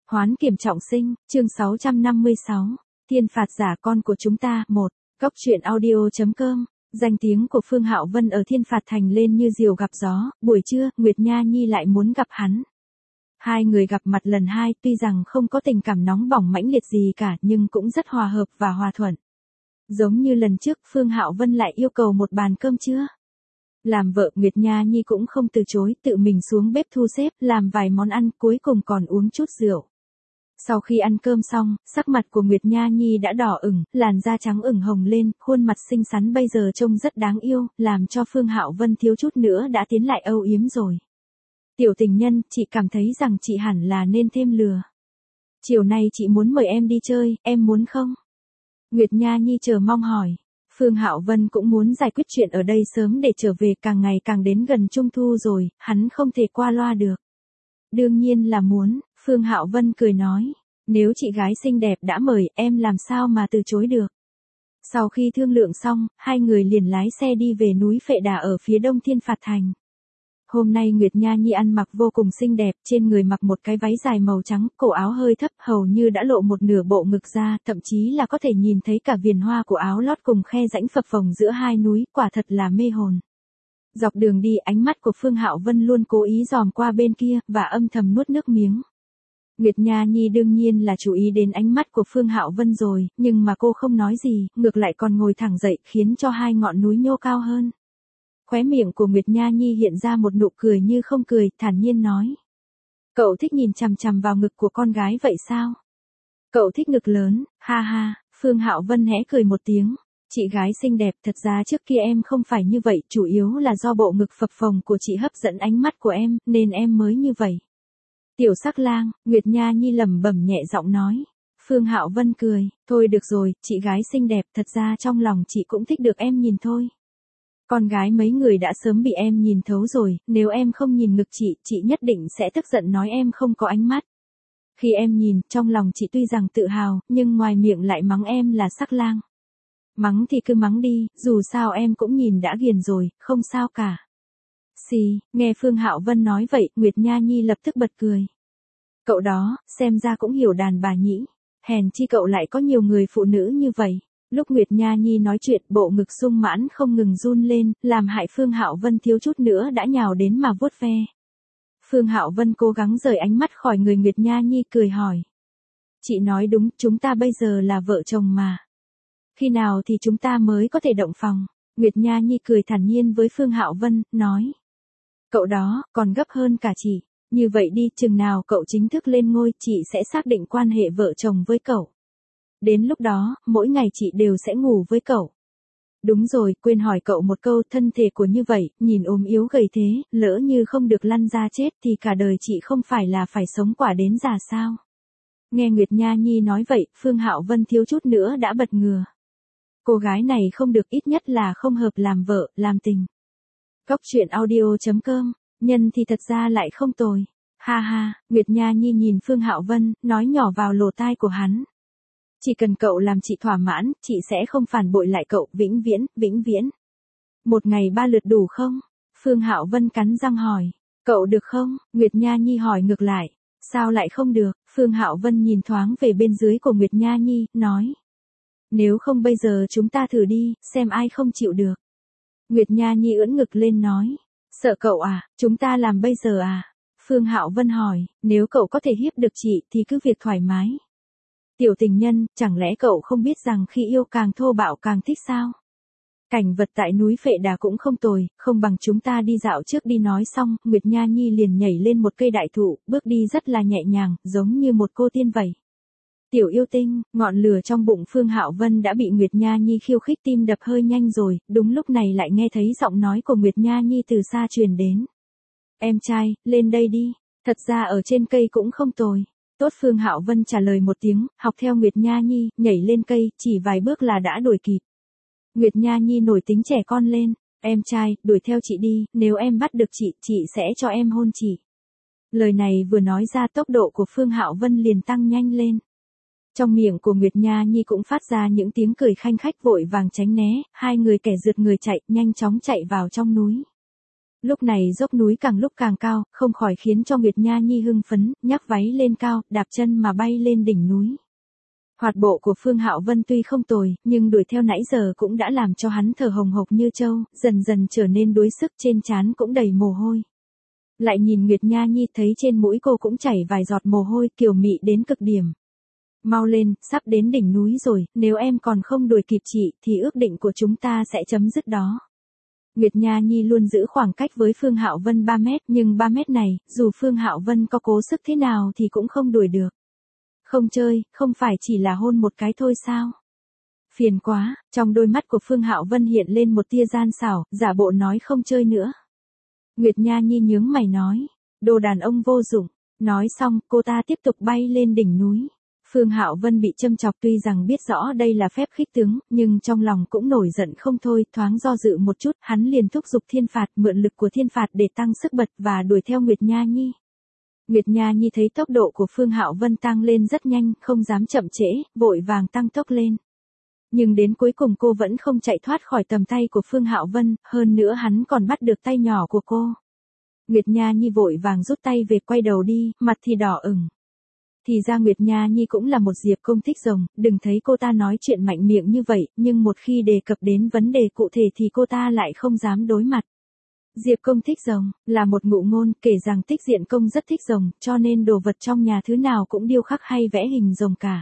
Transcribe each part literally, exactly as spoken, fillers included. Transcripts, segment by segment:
Hoán kiểm trọng sinh, chương sáu trăm năm mươi sáu. Thiên phạt giả con của chúng ta, một. Cốc truyện audio.com. Danh tiếng của Phương Hạo Vân ở Thiên Phạt Thành lên như diều gặp gió, buổi trưa, Nguyệt Nha Nhi lại muốn gặp hắn. Hai người gặp mặt lần hai, tuy rằng không có tình cảm nóng bỏng mãnh liệt gì cả, nhưng cũng rất hòa hợp và hòa thuận. Giống như lần trước, Phương Hạo Vân lại yêu cầu một bàn cơm trưa. Làm vợ Nguyệt Nha Nhi cũng không từ chối, tự mình xuống bếp thu xếp, làm vài món ăn, cuối cùng còn uống chút rượu. Sau khi ăn cơm xong, sắc mặt của Nguyệt Nha Nhi đã đỏ ửng, làn da trắng ửng hồng lên, khuôn mặt xinh xắn bây giờ trông rất đáng yêu, làm cho Phương Hạo Vân thiếu chút nữa đã tiến lại âu yếm rồi. Tiểu tình nhân, chị cảm thấy rằng chị hẳn là nên thêm lừa. Chiều nay chị muốn mời em đi chơi, em muốn không? Nguyệt Nha Nhi chờ mong hỏi. Phương Hạo Vân cũng muốn giải quyết chuyện ở đây sớm để trở về, càng ngày càng đến gần Trung Thu rồi, hắn không thể qua loa được. Đương nhiên là muốn, Phương Hạo Vân cười nói, nếu chị gái xinh đẹp đã mời, em làm sao mà từ chối được. Sau khi thương lượng xong, hai người liền lái xe đi về núi Phệ Đà ở phía đông Thiên Phạt Thành. Hôm nay Nguyệt Nha Nhi ăn mặc vô cùng xinh đẹp, trên người mặc một cái váy dài màu trắng, cổ áo hơi thấp, hầu như đã lộ một nửa bộ ngực ra, thậm chí là có thể nhìn thấy cả viền hoa của áo lót cùng khe rãnh phập phồng giữa hai núi, quả thật là mê hồn. Dọc đường đi, ánh mắt của Phương Hạo Vân luôn cố ý dòm qua bên kia, và âm thầm nuốt nước miếng. Nguyệt Nha Nhi đương nhiên là chú ý đến ánh mắt của Phương Hạo Vân rồi, nhưng mà cô không nói gì, ngược lại còn ngồi thẳng dậy, khiến cho hai ngọn núi nhô cao hơn. Khóe miệng của Nguyệt Nha Nhi hiện ra một nụ cười như không cười, thản nhiên nói. Cậu thích nhìn chằm chằm vào ngực của con gái vậy sao? Cậu thích ngực lớn, ha ha, Phương Hạo Vân hé cười một tiếng. Chị gái xinh đẹp, thật ra trước kia em không phải như vậy, chủ yếu là do bộ ngực phập phồng của chị hấp dẫn ánh mắt của em, nên em mới như vậy. Tiểu sắc lang, Nguyệt Nha Nhi lẩm bẩm nhẹ giọng nói. Phương Hạo Vân cười, thôi được rồi, chị gái xinh đẹp, thật ra trong lòng chị cũng thích được em nhìn thôi. Con gái mấy người đã sớm bị em nhìn thấu rồi, nếu em không nhìn ngực chị, chị nhất định sẽ tức giận nói em không có ánh mắt. Khi em nhìn, trong lòng chị tuy rằng tự hào, nhưng ngoài miệng lại mắng em là sắc lang. Mắng thì cứ mắng đi, dù sao em cũng nhìn đã ghiền rồi, không sao cả. Xì, nghe Phương Hạo Vân nói vậy, Nguyệt Nha Nhi lập tức bật cười. Cậu đó, xem ra cũng hiểu đàn bà nhỉ, hèn chi cậu lại có nhiều người phụ nữ như vậy. Lúc Nguyệt Nha Nhi nói chuyện, bộ ngực sung mãn không ngừng run lên, làm hại Phương Hạo Vân thiếu chút nữa đã nhào đến mà vuốt ve. Phương Hạo Vân cố gắng rời ánh mắt khỏi người Nguyệt Nha Nhi, cười hỏi. Chị nói đúng, chúng ta bây giờ là vợ chồng mà. Khi nào thì chúng ta mới có thể động phòng? Nguyệt Nha Nhi cười thản nhiên với Phương Hạo Vân, nói. Cậu đó, còn gấp hơn cả chị. Như vậy đi, chừng nào cậu chính thức lên ngôi, chị sẽ xác định quan hệ vợ chồng với cậu. Đến lúc đó, mỗi ngày chị đều sẽ ngủ với cậu. Đúng rồi, quên hỏi cậu một câu, thân thể của như vậy, nhìn ốm yếu gầy thế, lỡ như không được lăn ra chết thì cả đời chị không phải là phải sống quả đến già sao? Nghe Nguyệt Nha Nhi nói vậy, Phương Hạo Vân thiếu chút nữa đã bật ngửa. Cô gái này không được, ít nhất là không hợp làm vợ, làm tình. Cốc truyện audio.com, nhân thì thật ra lại không tồi. Ha ha, Nguyệt Nha Nhi nhìn Phương Hạo Vân, nói nhỏ vào lỗ tai của hắn. Chỉ cần cậu làm chị thỏa mãn, chị sẽ không phản bội lại cậu, vĩnh viễn, vĩnh viễn. Một ngày ba lượt đủ không? Phương Hạo Vân cắn răng hỏi. Cậu được không? Nguyệt Nha Nhi hỏi ngược lại. Sao lại không được? Phương Hạo Vân nhìn thoáng về bên dưới của Nguyệt Nha Nhi, nói. Nếu không bây giờ chúng ta thử đi, xem ai không chịu được. Nguyệt Nha Nhi ưỡn ngực lên nói. Sợ cậu à, chúng ta làm bây giờ à? Phương Hạo Vân hỏi, nếu cậu có thể hiếp được chị thì cứ việc thoải mái. Tiểu tình nhân, chẳng lẽ cậu không biết rằng khi yêu càng thô bạo càng thích sao? Cảnh vật tại núi Phệ Đà cũng không tồi, không bằng chúng ta đi dạo trước đi. Nói xong, Nguyệt Nha Nhi liền nhảy lên một cây đại thụ, bước đi rất là nhẹ nhàng, giống như một cô tiên vậy. Tiểu yêu tinh, ngọn lửa trong bụng Phương Hạo Vân đã bị Nguyệt Nha Nhi khiêu khích, tim đập hơi nhanh rồi, đúng lúc này lại nghe thấy giọng nói của Nguyệt Nha Nhi từ xa truyền đến. Em trai, lên đây đi, thật ra ở trên cây cũng không tồi. Tốt, Phương Hạo Vân trả lời một tiếng, học theo Nguyệt Nha Nhi, nhảy lên cây, chỉ vài bước là đã đuổi kịp. Nguyệt Nha Nhi nổi tính trẻ con lên, em trai, đuổi theo chị đi, nếu em bắt được chị, chị sẽ cho em hôn chị. Lời này vừa nói ra, tốc độ của Phương Hạo Vân liền tăng nhanh lên. Trong miệng của Nguyệt Nha Nhi cũng phát ra những tiếng cười khanh khách, vội vàng tránh né, hai người kẻ rượt người chạy, nhanh chóng chạy vào trong núi. Lúc này dốc núi càng lúc càng cao, không khỏi khiến cho Nguyệt Nha Nhi hưng phấn, nhắc váy lên cao, đạp chân mà bay lên đỉnh núi. Hoạt bộ của Phương Hạo Vân tuy không tồi, nhưng đuổi theo nãy giờ cũng đã làm cho hắn thở hồng hộc như trâu, dần dần trở nên đuối sức, trên trán cũng đầy mồ hôi. Lại nhìn Nguyệt Nha Nhi thấy trên mũi cô cũng chảy vài giọt mồ hôi, kiều mị đến cực điểm. Mau lên, sắp đến đỉnh núi rồi, nếu em còn không đuổi kịp chị thì ước định của chúng ta sẽ chấm dứt đó. Nguyệt Nha Nhi luôn giữ khoảng cách với Phương Hạo Vân ba mét, nhưng ba mét này, dù Phương Hạo Vân có cố sức thế nào thì cũng không đuổi được. Không chơi, không phải chỉ là hôn một cái thôi sao? Phiền quá, trong đôi mắt của Phương Hạo Vân hiện lên một tia gian xảo, giả bộ nói không chơi nữa. Nguyệt Nha Nhi nhướng mày nói, đồ đàn ông vô dụng. Nói xong, cô ta tiếp tục bay lên đỉnh núi. Phương Hạo Vân bị châm chọc, tuy rằng biết rõ đây là phép khích tướng, nhưng trong lòng cũng nổi giận không thôi, thoáng do dự một chút, hắn liền thúc giục thiên phạt, mượn lực của thiên phạt để tăng sức bật và đuổi theo Nguyệt Nha Nhi. Nguyệt Nha Nhi thấy tốc độ của Phương Hạo Vân tăng lên rất nhanh, không dám chậm trễ, vội vàng tăng tốc lên. Nhưng đến cuối cùng cô vẫn không chạy thoát khỏi tầm tay của Phương Hạo Vân, hơn nữa hắn còn bắt được tay nhỏ của cô. Nguyệt Nha Nhi vội vàng rút tay về, quay đầu đi, mặt thì đỏ ửng. Thì ra Nguyệt Nha Nhi cũng là một diệp công thích rồng, đừng thấy cô ta nói chuyện mạnh miệng như vậy, nhưng một khi đề cập đến vấn đề cụ thể thì cô ta lại không dám đối mặt. Diệp công thích rồng, là một ngụ ngôn, kể rằng Tích Diện công rất thích rồng, cho nên đồ vật trong nhà thứ nào cũng điêu khắc hay vẽ hình rồng cả.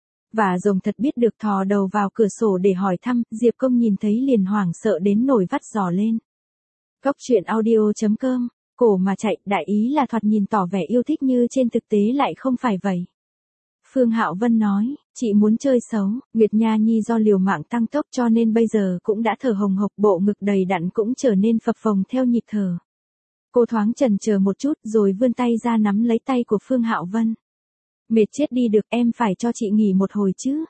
Và rồng thật biết được thò đầu vào cửa sổ để hỏi thăm, Diệp công nhìn thấy liền hoảng sợ đến nổi vắt giò lên. Góc truyện audio chấm com, cổ mà chạy, đại ý là thoạt nhìn tỏ vẻ yêu thích như trên thực tế lại không phải vậy. Phương Hạo Vân nói, chị muốn chơi xấu, Nguyệt Nha Nhi do liều mạng tăng tốc cho nên bây giờ cũng đã thở hồng hộc, bộ ngực đầy đặn cũng trở nên phập phồng theo nhịp thở. Cô thoáng chần chờ một chút rồi vươn tay ra nắm lấy tay của Phương Hạo Vân. Mệt chết đi được, em phải cho chị nghỉ một hồi chứ.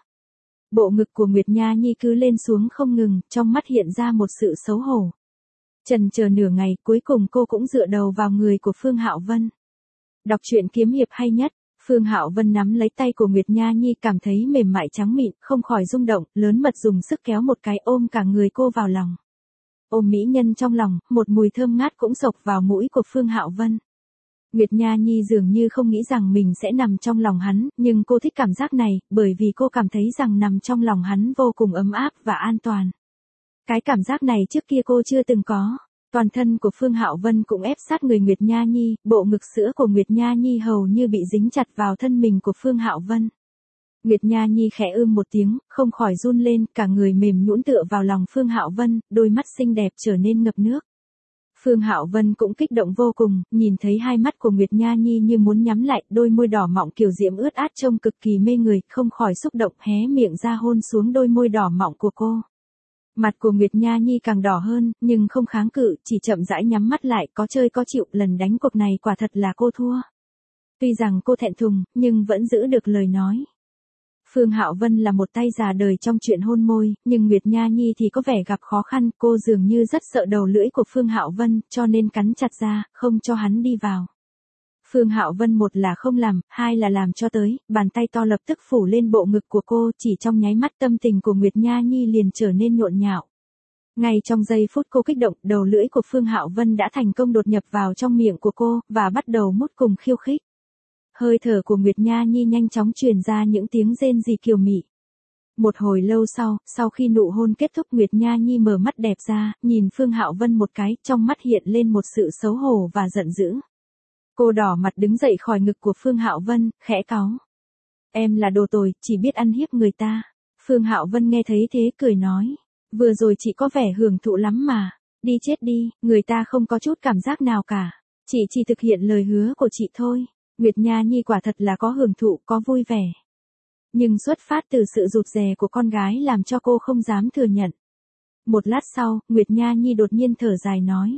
Bộ ngực của Nguyệt Nha Nhi cứ lên xuống không ngừng, trong mắt hiện ra một sự xấu hổ. Chần chờ nửa ngày, cuối cùng cô cũng dựa đầu vào người của Phương Hạo Vân. Đọc truyện kiếm hiệp hay nhất. Phương Hạo Vân nắm lấy tay của Nguyệt Nha Nhi, cảm thấy mềm mại trắng mịn, không khỏi rung động, lớn mật dùng sức kéo một cái, ôm cả người cô vào lòng. Ôm mỹ nhân trong lòng, một mùi thơm ngát cũng xộc vào mũi của Phương Hạo Vân. Nguyệt Nha Nhi dường như không nghĩ rằng mình sẽ nằm trong lòng hắn, nhưng cô thích cảm giác này, bởi vì cô cảm thấy rằng nằm trong lòng hắn vô cùng ấm áp và an toàn. Cái cảm giác này trước kia cô chưa từng có. Toàn thân của Phương Hạo Vân cũng ép sát người Nguyệt Nha Nhi, bộ ngực sữa của Nguyệt Nha Nhi hầu như bị dính chặt vào thân mình của Phương Hạo Vân. Nguyệt Nha Nhi khẽ ưm một tiếng, không khỏi run lên, cả người mềm nhũn tựa vào lòng Phương Hạo Vân, đôi mắt xinh đẹp trở nên ngập nước. Phương Hạo Vân cũng kích động vô cùng, nhìn thấy hai mắt của Nguyệt Nha Nhi như muốn nhắm lại, đôi môi đỏ mọng kiều diễm ướt át trông cực kỳ mê người, không khỏi xúc động hé miệng ra hôn xuống đôi môi đỏ mọng của cô. Mặt của Nguyệt Nha Nhi càng đỏ hơn, nhưng không kháng cự, chỉ chậm rãi nhắm mắt lại, có chơi có chịu, lần đánh cuộc này quả thật là cô thua. Tuy rằng cô thẹn thùng, nhưng vẫn giữ được lời nói. Phương Hạo Vân là một tay già đời trong chuyện hôn môi, nhưng Nguyệt Nha Nhi thì có vẻ gặp khó khăn, cô dường như rất sợ đầu lưỡi của Phương Hạo Vân, cho nên cắn chặt ra, không cho hắn đi vào. Phương Hạo Vân một là không làm, hai là làm cho tới, bàn tay to lập tức phủ lên bộ ngực của cô, chỉ trong nháy mắt tâm tình của Nguyệt Nha Nhi liền trở nên nhộn nhạo. Ngay trong giây phút cô kích động, đầu lưỡi của Phương Hạo Vân đã thành công đột nhập vào trong miệng của cô, và bắt đầu mút cùng khiêu khích. Hơi thở của Nguyệt Nha Nhi nhanh chóng truyền ra những tiếng rên rỉ kiều mị. Một hồi lâu sau, sau khi nụ hôn kết thúc, Nguyệt Nha Nhi mở mắt đẹp ra, nhìn Phương Hạo Vân một cái, trong mắt hiện lên một sự xấu hổ và giận dữ. Cô đỏ mặt đứng dậy khỏi ngực của Phương Hạo Vân, khẽ cáu. Em là đồ tồi, chỉ biết ăn hiếp người ta. Phương Hạo Vân nghe thấy thế cười nói. Vừa rồi chị có vẻ hưởng thụ lắm mà. Đi chết đi, người ta không có chút cảm giác nào cả. Chị chỉ thực hiện lời hứa của chị thôi. Nguyệt Nha Nhi quả thật là có hưởng thụ, có vui vẻ. Nhưng xuất phát từ sự rụt rè của con gái làm cho cô không dám thừa nhận. Một lát sau, Nguyệt Nha Nhi đột nhiên thở dài nói.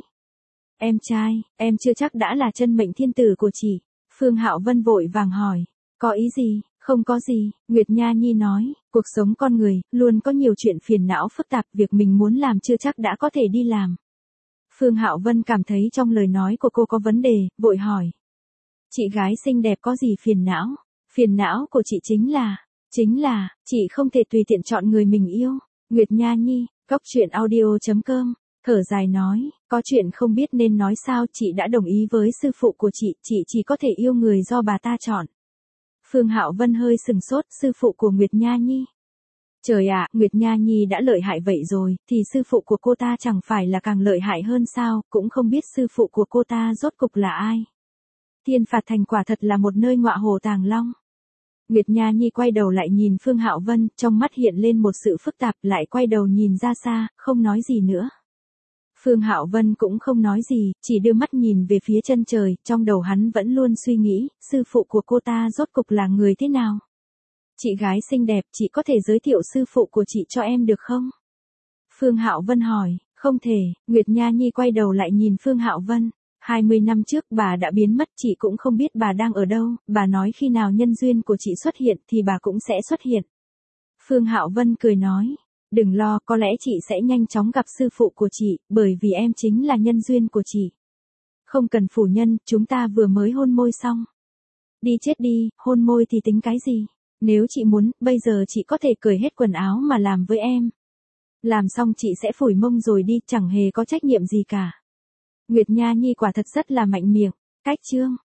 Em trai, em chưa chắc đã là chân mệnh thiên tử của chị. Phương Hạo Vân vội vàng hỏi. Có ý gì? Không có gì, Nguyệt Nha Nhi nói. Cuộc sống con người, luôn có nhiều chuyện phiền não phức tạp, việc mình muốn làm chưa chắc đã có thể đi làm. Phương Hạo Vân cảm thấy trong lời nói của cô có vấn đề, vội hỏi. Chị gái xinh đẹp có gì phiền não? Phiền não của chị chính là, chính là, chị không thể tùy tiện chọn người mình yêu. Nguyệt Nha Nhi, góc truyện audio chấm com Thở dài nói, có chuyện không biết nên nói sao, chị đã đồng ý với sư phụ của chị, chị chỉ có thể yêu người do bà ta chọn. Phương Hạo Vân hơi sừng sốt, sư phụ của Nguyệt Nha Nhi. Trời ạ, Nguyệt Nha Nhi đã lợi hại vậy rồi, thì sư phụ của cô ta chẳng phải là càng lợi hại hơn sao, cũng không biết sư phụ của cô ta rốt cục là ai. Thiên Phạt Thành quả thật là một nơi ngọa hồ tàng long. Nguyệt Nha Nhi quay đầu lại nhìn Phương Hạo Vân, trong mắt hiện lên một sự phức tạp, lại quay đầu nhìn ra xa, không nói gì nữa. Phương Hạo Vân cũng không nói gì, chỉ đưa mắt nhìn về phía chân trời, trong đầu hắn vẫn luôn suy nghĩ, sư phụ của cô ta rốt cục là người thế nào. Chị gái xinh đẹp, chị có thể giới thiệu sư phụ của chị cho em được không? Phương Hạo Vân hỏi, không thể, Nguyệt Nha Nhi quay đầu lại nhìn Phương Hạo Vân. hai mươi năm trước bà đã biến mất, chị cũng không biết bà đang ở đâu, bà nói khi nào nhân duyên của chị xuất hiện thì bà cũng sẽ xuất hiện. Phương Hạo Vân cười nói, đừng lo, có lẽ chị sẽ nhanh chóng gặp sư phụ của chị, bởi vì em chính là nhân duyên của chị. Không cần phủ nhận, chúng ta vừa mới hôn môi xong. Đi chết đi, hôn môi thì tính cái gì? Nếu chị muốn, bây giờ chị có thể cởi hết quần áo mà làm với em. Làm xong chị sẽ phủi mông rồi đi, chẳng hề có trách nhiệm gì cả. Nguyệt Nha Nhi quả thật rất là mạnh miệng. Cách chương